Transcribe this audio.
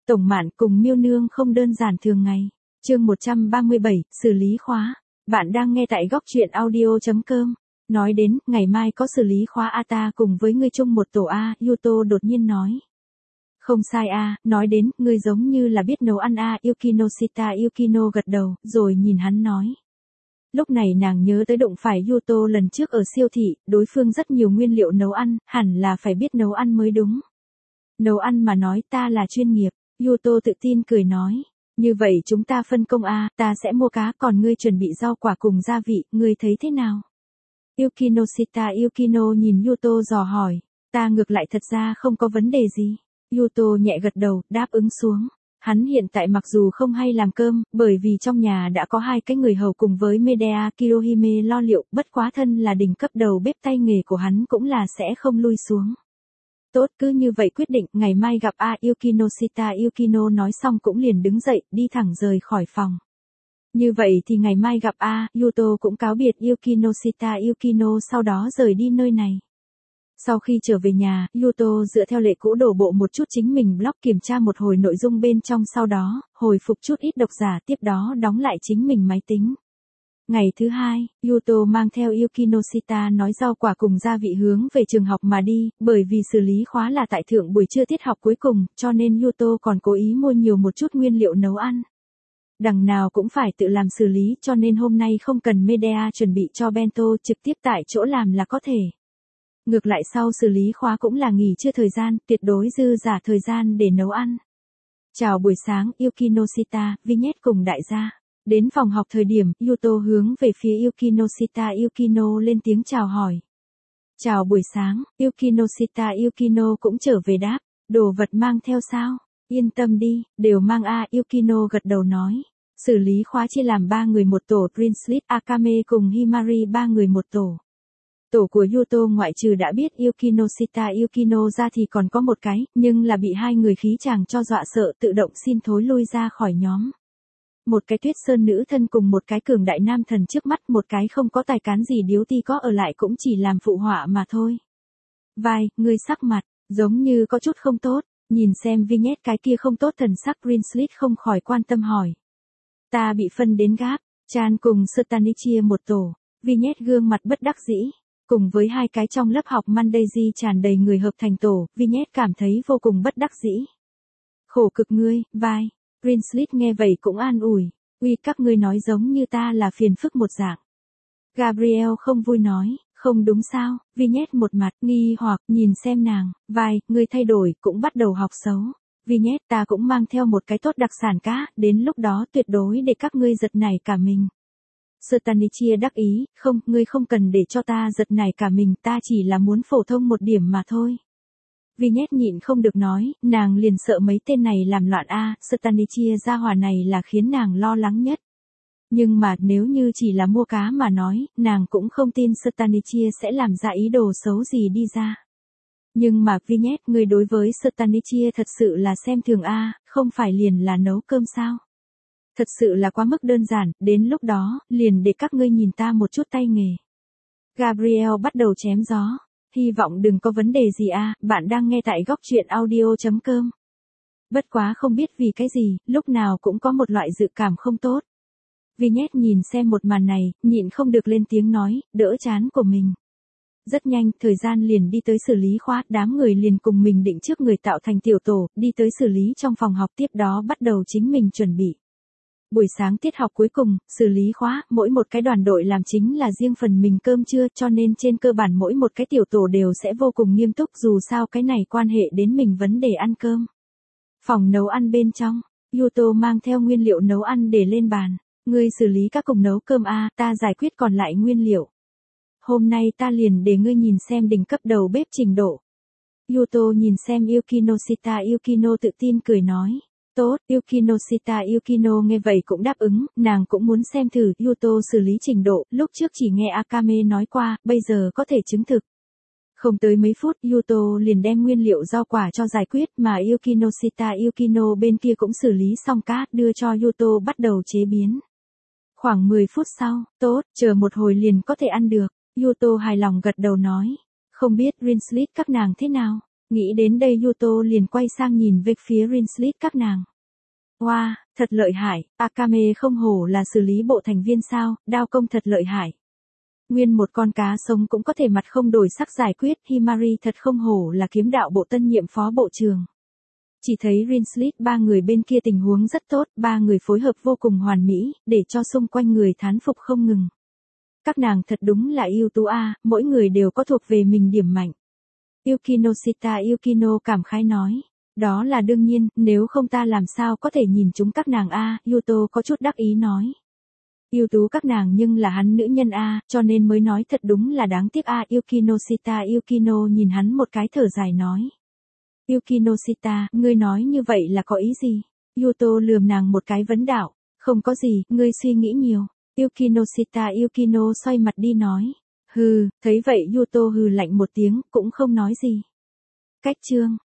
Tổng Mạn cùng Miêu Nương không đơn giản thường ngày. Chương 137, xử lý khóa. Bạn đang nghe tại góc truyện audio.com. Nói đến, ngày mai có xử lý khóa a, ta cùng với ngươi chung một tổ a, Yuto đột nhiên nói. Không sai a, nói đến, ngươi giống như là biết nấu ăn a, Yukinoshita Yukino gật đầu, rồi nhìn hắn nói. Lúc này nàng nhớ tới đụng phải Yuto lần trước ở siêu thị, đối phương rất nhiều nguyên liệu nấu ăn, hẳn là phải biết nấu ăn mới đúng. Nấu ăn mà nói ta là chuyên nghiệp, Yuto tự tin cười nói. Như vậy chúng ta phân công a, ta sẽ mua cá, còn ngươi chuẩn bị rau quả cùng gia vị, ngươi thấy thế nào? Yukinoshita Yukino nhìn Yuto dò hỏi, ta ngược lại thật ra không có vấn đề gì. Yuto nhẹ gật đầu, đáp ứng xuống. Hắn hiện tại mặc dù không hay làm cơm, bởi vì trong nhà đã có 2 cái người hầu cùng với Medea Kirohime lo liệu, bất quá thân là đỉnh cấp đầu bếp tay nghề của hắn cũng là sẽ không lui xuống. Tốt, cứ như vậy quyết định, ngày mai gặp a, Yukinoshita Yukino nói xong cũng liền đứng dậy, đi thẳng rời khỏi phòng. Như vậy thì ngày mai gặp a, Yuto cũng cáo biệt Yukinoshita Yukino sau đó rời đi nơi này. Sau khi trở về nhà, Yuto dựa theo lệ cũ đổ bộ một chút chính mình blog, kiểm tra một hồi nội dung bên trong, sau đó, hồi phục chút ít độc giả, tiếp đó đóng lại chính mình máy tính. Ngày thứ 2, Yuto mang theo Yukinoshita nói rau quả cùng gia vị hướng về trường học mà đi, bởi vì xử lý khóa là tại thượng buổi trưa tiết học cuối cùng, cho nên Yuto còn cố ý mua nhiều một chút nguyên liệu nấu ăn. Đằng nào cũng phải tự làm xử lý, cho nên hôm nay không cần Medea chuẩn bị cho bento, trực tiếp tại chỗ làm là có thể. Ngược lại sau xử lý khóa cũng là nghỉ trưa thời gian, tuyệt đối dư giả thời gian để nấu ăn. Chào buổi sáng, Yukinoshita, Vignette cùng đại gia. Đến phòng học thời điểm, Yuto hướng về phía Yukinoshita Yukino lên tiếng chào hỏi. Chào buổi sáng, Yukinoshita Yukino cũng trở về đáp, đồ vật mang theo sao? Yên tâm đi, đều mang a, Yukino gật đầu nói. Xử lý khóa chia làm 3 người một tổ, Prince, Akame cùng Himari 3 người một tổ. Tổ của Yuto ngoại trừ đã biết Yukinoshita Yukino ra thì còn có một cái, nhưng là bị 2 người khí chàng cho dọa sợ, tự động xin thối lui ra khỏi nhóm. Một cái Tuyết Sơn nữ thân cùng một cái cường đại nam thần trước mắt, một cái không có tài cán gì điếu ti có ở lại cũng chỉ làm phụ họa mà thôi. Vai, ngươi sắc mặt, giống như có chút không tốt, nhìn xem Vignette cái kia không tốt thần sắc, Prince không khỏi quan tâm hỏi. Ta bị phân đến gáp, Chan cùng Stanichia một tổ, Vignette gương mặt bất đắc dĩ. Cùng với 2 cái trong lớp học Mandaji tràn đầy người hợp thành tổ, Vignette cảm thấy vô cùng bất đắc dĩ. Khổ cực ngươi, Vai. Prince nghe vậy cũng an ủi. Uy, các ngươi nói giống như ta là phiền phức một dạng. Gabriel không vui nói, không đúng sao? Vignette một mặt nghi hoặc nhìn xem nàng. Vai, ngươi thay đổi, cũng bắt đầu học xấu. Vignette, ta cũng mang theo một cái tốt đặc sản cá, đến lúc đó tuyệt đối để các ngươi giật nảy cả mình. Stanichia đắc ý, không, ngươi không cần để cho ta giật nảy cả mình, ta chỉ là muốn phổ thông một điểm mà thôi. Vignette nhịn không được nói, nàng liền sợ mấy tên này làm loạn a, Stanichia gia hỏa này là khiến nàng lo lắng nhất. Nhưng mà nếu như chỉ là mua cá mà nói, nàng cũng không tin Stanichia sẽ làm ra ý đồ xấu gì đi ra. Nhưng mà Vignette, ngươi đối với Stanichia thật sự là xem thường a, không phải liền là nấu cơm sao? Thật sự là quá mức đơn giản, đến lúc đó, liền để các ngươi nhìn ta một chút tay nghề. Gabriel bắt đầu chém gió. Hy vọng đừng có vấn đề gì a, bạn đang nghe tại góc truyện audio.com. Bất quá không biết vì cái gì, lúc nào cũng có một loại dự cảm không tốt. Vignette nhìn xem một màn này, nhịn không được lên tiếng nói, đỡ chán của mình. Rất nhanh, thời gian liền đi tới xử lý khóa, đám người liền cùng mình định trước người tạo thành tiểu tổ, đi tới xử lý trong phòng học, tiếp đó bắt đầu chính mình chuẩn bị. Buổi sáng tiết học cuối cùng, xử lý khóa, mỗi một cái đoàn đội làm chính là riêng phần mình cơm trưa, cho nên trên cơ bản mỗi một cái tiểu tổ đều sẽ vô cùng nghiêm túc, dù sao cái này quan hệ đến mình vấn đề ăn cơm. Phòng nấu ăn bên trong, Yuto mang theo nguyên liệu nấu ăn để lên bàn. Ngươi xử lý các cùng nấu cơm a, ta giải quyết còn lại nguyên liệu. Hôm nay ta liền để ngươi nhìn xem đỉnh cấp đầu bếp trình độ. Yuto nhìn xem Yukinoshita Yukino tự tin cười nói. Tốt, Yukinoshita Yukino nghe vậy cũng đáp ứng, nàng cũng muốn xem thử Yuto xử lý trình độ, lúc trước chỉ nghe Akame nói qua, bây giờ có thể chứng thực. Không tới mấy phút, Yuto liền đem nguyên liệu rau quả cho giải quyết, mà Yukinoshita Yukino bên kia cũng xử lý xong cá, đưa cho Yuto bắt đầu chế biến. Khoảng 10 phút sau, tốt, chờ một hồi liền có thể ăn được, Yuto hài lòng gật đầu nói. Không biết Rinslit các nàng thế nào? Nghĩ đến đây Yuto liền quay sang nhìn về phía Rinslit các nàng. Wow, thật lợi hại, Akame không hổ là xử lý bộ thành viên sao, đao công thật lợi hại. Nguyên một con cá sống cũng có thể mặt không đổi sắc giải quyết, Himari thật không hổ là kiếm đạo bộ tân nhiệm phó bộ trưởng. Chỉ thấy Rinslit ba người bên kia tình huống rất tốt, ba người phối hợp vô cùng hoàn mỹ, để cho xung quanh người thán phục không ngừng. Các nàng thật đúng là ưu tú a, mỗi người đều có thuộc về mình điểm mạnh. Yukinoshita Yukino cảm khái nói. Đó là đương nhiên, nếu không ta làm sao có thể nhìn chúng các nàng a, Yuto có chút đắc ý nói. Ưu tú các nàng nhưng là hắn nữ nhân a, cho nên mới nói thật đúng là đáng tiếc a, Yukinoshita Yukino nhìn hắn một cái thở dài nói. Yukinoshita, ngươi nói như vậy là có ý gì? Yuto lườm nàng một cái vấn đạo, không có gì, ngươi suy nghĩ nhiều. Yukinoshita Yukino xoay mặt đi nói. Hừ, thấy vậy Yuto hừ lạnh một tiếng, cũng không nói gì. Cách chương